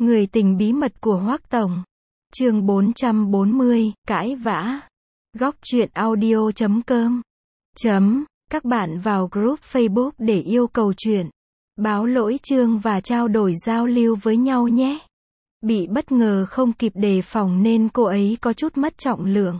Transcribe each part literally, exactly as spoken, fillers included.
Người tình bí mật của Hoắc Tổng. Chương bốn trăm bốn mươi, cãi vã. Góc truyện audio chấm com. Chấm. Các bạn vào group Facebook để yêu cầu chuyện, báo lỗi chương và trao đổi giao lưu với nhau nhé. Bị bất ngờ không kịp đề phòng nên cô ấy có chút mất trọng lượng.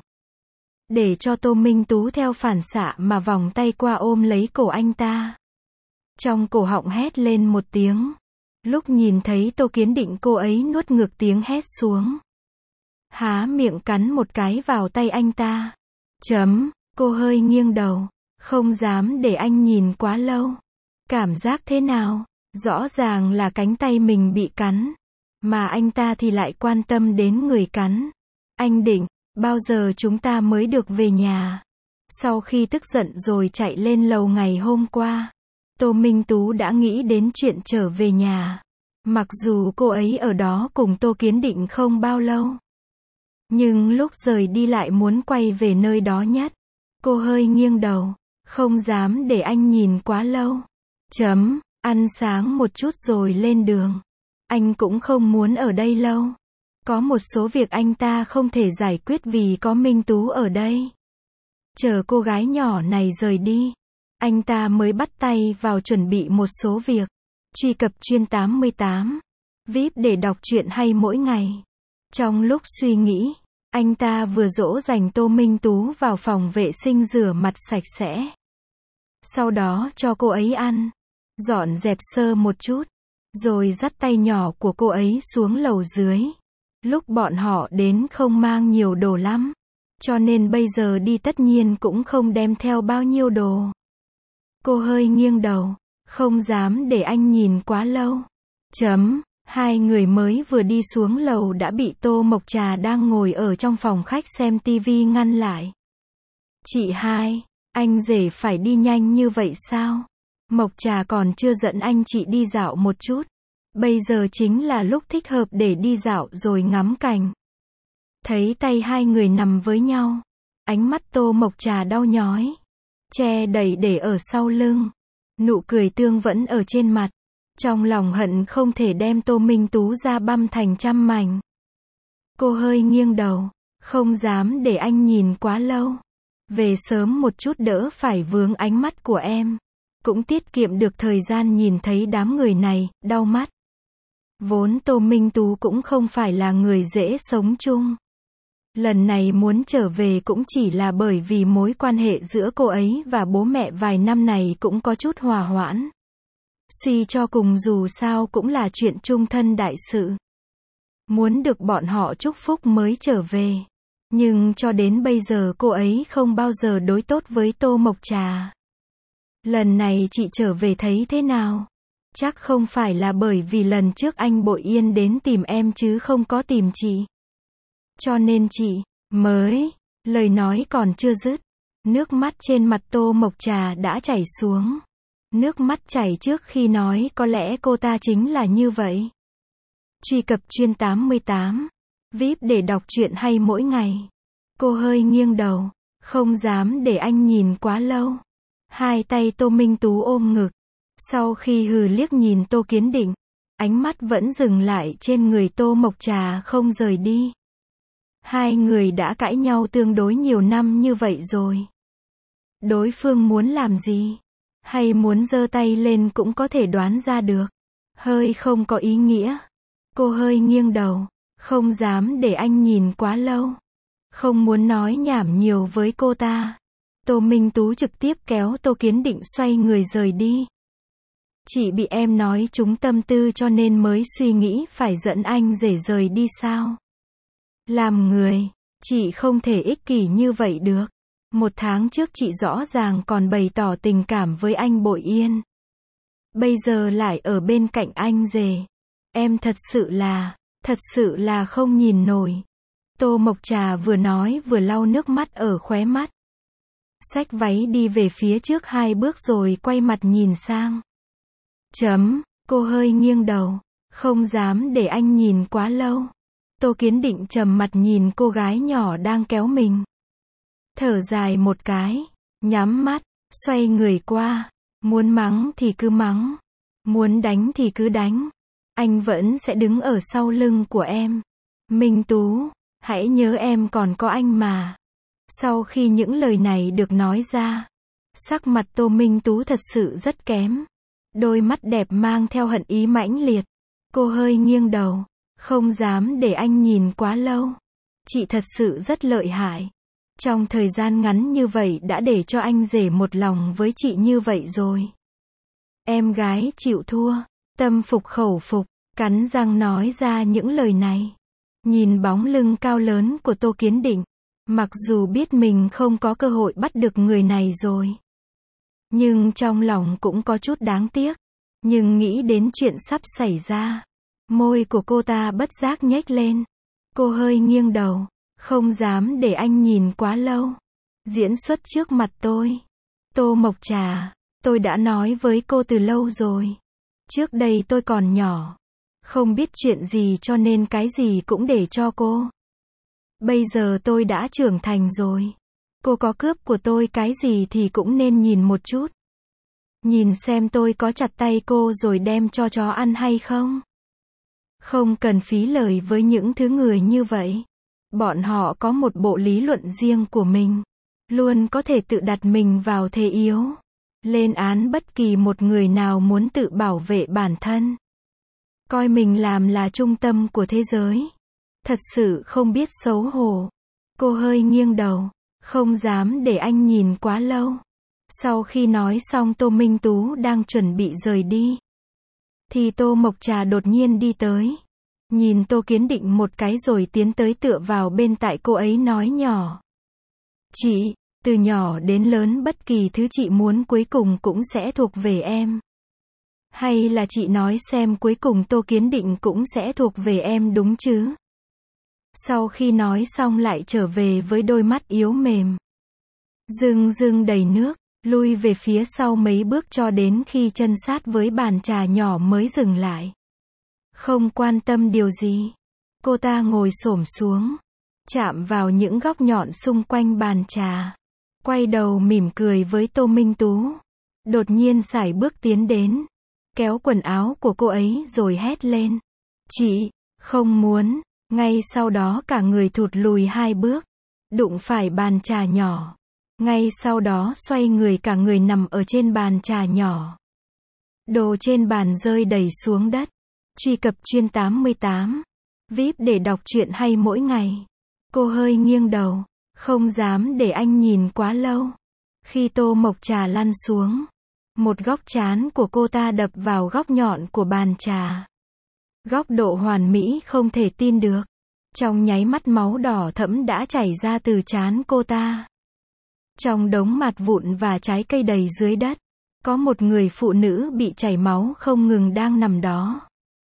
Để cho Tô Minh Tú theo phản xạ mà vòng tay qua ôm lấy cổ anh ta. Trong cổ họng hét lên một tiếng. Lúc nhìn thấy Tô Kiến Định, cô ấy nuốt ngược tiếng hét xuống. Há miệng cắn một cái vào tay anh ta. Chấm. Cô hơi nghiêng đầu. Không dám để anh nhìn quá lâu. Cảm giác thế nào? Rõ ràng là cánh tay mình bị cắn. Mà anh ta thì lại quan tâm đến người cắn. Anh Định, bao giờ chúng ta mới được về nhà? Sau khi tức giận rồi chạy lên lầu ngày hôm qua, Tô Minh Tú đã nghĩ đến chuyện trở về nhà. Mặc dù cô ấy ở đó cùng Tô Kiến Định không bao lâu, nhưng lúc rời đi lại muốn quay về nơi đó nhất. Cô hơi nghiêng đầu. Không dám để anh nhìn quá lâu. Chấm. Ăn sáng một chút rồi lên đường. Anh cũng không muốn ở đây lâu. Có một số việc anh ta không thể giải quyết vì có Minh Tú ở đây. Chờ cô gái nhỏ này rời đi, anh ta mới bắt tay vào chuẩn bị một số việc. Truy cập chuyên tám mươi tám vi ai pi để đọc truyện hay mỗi ngày. Trong lúc suy nghĩ, anh ta vừa dỗ dành Tô Minh Tú vào phòng vệ sinh rửa mặt sạch sẽ. Sau đó cho cô ấy ăn, dọn dẹp sơ một chút, rồi dắt tay nhỏ của cô ấy xuống lầu dưới. Lúc bọn họ đến không mang nhiều đồ lắm, cho nên bây giờ đi tất nhiên cũng không đem theo bao nhiêu đồ. Cô hơi nghiêng đầu. Không dám để anh nhìn quá lâu. Chấm. Hai người mới vừa đi xuống lầu đã bị Tô Mộc Trà đang ngồi ở trong phòng khách xem tivi ngăn lại. Chị hai, anh rể phải đi nhanh như vậy sao? Mộc Trà còn chưa dẫn anh chị đi dạo một chút. Bây giờ chính là lúc thích hợp để đi dạo rồi ngắm cảnh. Thấy tay hai người nằm với nhau, ánh mắt Tô Mộc Trà đau nhói, che đẩy để ở sau lưng. Nụ cười tương vẫn ở trên mặt. Trong lòng hận không thể đem Tô Minh Tú ra băm thành trăm mảnh. Cô hơi nghiêng đầu. Không dám để anh nhìn quá lâu. Về sớm một chút đỡ phải vướng ánh mắt của em. Cũng tiết kiệm được thời gian nhìn thấy đám người này, đau mắt. Vốn Tô Minh Tú cũng không phải là người dễ sống chung. Lần này muốn trở về cũng chỉ là bởi vì mối quan hệ giữa cô ấy và bố mẹ vài năm này cũng có chút hòa hoãn. Suy cho cùng dù sao cũng là chuyện chung thân đại sự. Muốn được bọn họ chúc phúc mới trở về. Nhưng cho đến bây giờ cô ấy không bao giờ đối tốt với Tô Mộc Trà. Lần này chị trở về thấy thế nào? Chắc không phải là bởi vì lần trước anh Bội Yên đến tìm em chứ không có tìm chị. Cho nên chị mới... Lời nói còn chưa dứt, nước mắt trên mặt Tô Mộc Trà đã chảy xuống. Nước mắt chảy trước khi nói có lẽ cô ta chính là như vậy. Truy cập chuyên tám mươi tám vi ai pi để đọc truyện hay mỗi ngày. Cô hơi nghiêng đầu. Không dám để anh nhìn quá lâu. Hai tay Tô Minh Tú ôm ngực. Sau khi hừ liếc nhìn Tô Kiến Định, ánh mắt vẫn dừng lại trên người Tô Mộc Trà không rời đi. Hai người đã cãi nhau tương đối nhiều năm như vậy rồi. Đối phương muốn làm gì, hay muốn giơ tay lên cũng có thể đoán ra được. Hơi không có ý nghĩa. Cô hơi nghiêng đầu. Không dám để anh nhìn quá lâu. Không muốn nói nhảm nhiều với cô ta. Tô Minh Tú trực tiếp kéo Tô Kiến Định xoay người rời đi. Chị bị em nói trúng tâm tư cho nên mới suy nghĩ phải dẫn anh rể rời đi sao? Làm người, chị không thể ích kỷ như vậy được. Một tháng trước chị rõ ràng còn bày tỏ tình cảm với anh Bội Yên. Bây giờ lại ở bên cạnh anh rể. Em thật sự là, thật sự là không nhìn nổi. Tô Mộc Trà vừa nói vừa lau nước mắt ở khóe mắt. Xách váy đi về phía trước hai bước rồi quay mặt nhìn sang. Chấm. Cô hơi nghiêng đầu. Không dám để anh nhìn quá lâu. Tô Kiến Định trầm mặt nhìn cô gái nhỏ đang kéo mình. Thở dài một cái, nhắm mắt, xoay người qua. Muốn mắng thì cứ mắng, muốn đánh thì cứ đánh. anh vẫn sẽ đứng ở sau lưng của em. Minh Tú, hãy nhớ em còn có anh mà. Sau khi những lời này được nói ra, sắc mặt Tô Minh Tú thật sự rất kém. Đôi mắt đẹp mang theo hận ý mãnh liệt. Cô hơi nghiêng đầu, không dám để anh nhìn quá lâu. Chị thật sự rất lợi hại. Trong thời gian ngắn như vậy đã để cho anh rể một lòng với chị như vậy rồi. Em gái chịu thua, tâm phục khẩu phục, cắn răng nói ra những lời này. Nhìn bóng lưng cao lớn của Tô Kiến Định, mặc dù biết mình không có cơ hội bắt được người này rồi, nhưng trong lòng cũng có chút đáng tiếc. Nhưng nghĩ đến chuyện sắp xảy ra, môi của cô ta bất giác nhếch lên. Cô hơi nghiêng đầu, không dám để anh nhìn quá lâu. Diễn xuất trước mặt tôi. Tô Mộc Trà, tôi đã nói với cô từ lâu rồi. Trước đây tôi còn nhỏ, không biết chuyện gì cho nên cái gì cũng để cho cô. Bây giờ tôi đã trưởng thành rồi. Cô có cướp của tôi cái gì thì cũng nên nhìn một chút. Nhìn xem tôi có chặt tay cô rồi đem cho chó ăn hay không. Không cần phí lời với những thứ người như vậy. Bọn họ có một bộ lý luận riêng của mình. Luôn có thể tự đặt mình vào thế yếu. Lên án bất kỳ một người nào muốn tự bảo vệ bản thân. Coi mình làm là trung tâm của thế giới. Thật sự không biết xấu hổ. Cô hơi nghiêng đầu, không dám để anh nhìn quá lâu. Sau khi nói xong Tô Minh Tú đang chuẩn bị rời đi, thì Tô Mộc Trà đột nhiên đi tới. Nhìn Tô Kiến Định một cái rồi tiến tới tựa vào bên tai cô ấy nói nhỏ. Chị, từ nhỏ đến lớn bất kỳ thứ chị muốn cuối cùng cũng sẽ thuộc về em. Hay là chị nói xem cuối cùng Tô Kiến Định cũng sẽ thuộc về em đúng chứ? Sau khi nói xong lại trở về với đôi mắt yếu mềm, rưng rưng đầy nước, lui về phía sau mấy bước cho đến khi chân sát với bàn trà nhỏ mới dừng lại. Không quan tâm điều gì, cô ta ngồi xổm xuống, chạm vào những góc nhọn xung quanh bàn trà, quay đầu mỉm cười với Tô Minh Tú. Đột nhiên sải bước tiến đến, kéo quần áo của cô ấy rồi hét lên. Chị, không muốn. Ngay sau đó cả người thụt lùi hai bước, đụng phải bàn trà nhỏ. Ngay sau đó xoay người cả người nằm ở trên bàn trà nhỏ. Đồ trên bàn rơi đầy xuống đất. Truy cập chuyên tám mươi tám vê i pê để đọc truyện hay mỗi ngày. Cô hơi nghiêng đầu, không dám để anh nhìn quá lâu. Khi Tô Mộc Trà lăn xuống, một góc trán của cô ta đập vào góc nhọn của bàn trà. Góc độ hoàn mỹ không thể tin được. Trong nháy mắt máu đỏ thẫm đã chảy ra từ trán cô ta. Trong đống mạt vụn và trái cây đầy dưới đất, có một người phụ nữ bị chảy máu không ngừng đang nằm đó.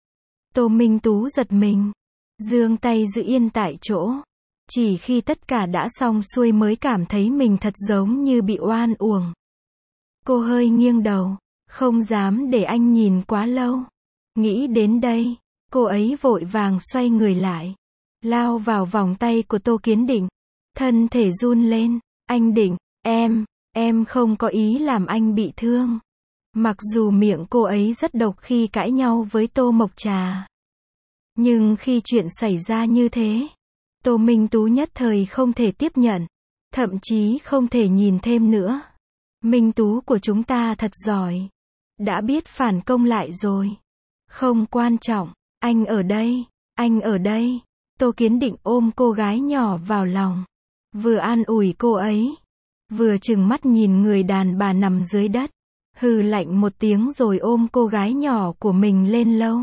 Tô Minh Tú giật mình, giương tay giữ yên tại chỗ. Chỉ khi tất cả đã xong xuôi mới cảm thấy mình thật giống như bị oan uổng. Cô hơi nghiêng đầu, không dám để anh nhìn quá lâu. Nghĩ đến đây, cô ấy vội vàng xoay người lại, lao vào vòng tay của Tô Kiến Định. Thân thể run lên. Anh Định, em, em không có ý làm anh bị thương. Mặc dù miệng cô ấy rất độc khi cãi nhau với Tô Mộc Trà, nhưng khi chuyện xảy ra như thế, Tô Minh Tú nhất thời không thể tiếp nhận, thậm chí không thể nhìn thêm nữa. Minh Tú của chúng ta thật giỏi, đã biết phản công lại rồi. Không quan trọng, anh ở đây, anh ở đây. Tô Kiến Định ôm cô gái nhỏ vào lòng, vừa an ủi cô ấy, vừa trừng mắt nhìn người đàn bà nằm dưới đất, hừ lạnh một tiếng rồi ôm cô gái nhỏ của mình lên lâu.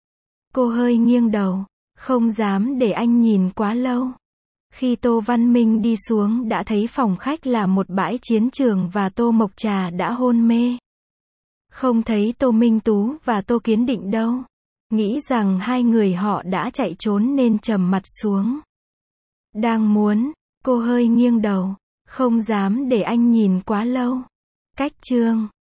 Cô hơi nghiêng đầu, không dám để anh nhìn quá lâu. Khi Tô Văn Minh đi xuống đã thấy phòng khách là một bãi chiến trường và Tô Mộc Trà đã hôn mê. Không thấy Tô Minh Tú và Tô Kiến Định đâu. Nghĩ rằng hai người họ đã chạy trốn nên trầm mặt xuống. Đang muốn, cô hơi nghiêng đầu, không dám để anh nhìn quá lâu. Cách chương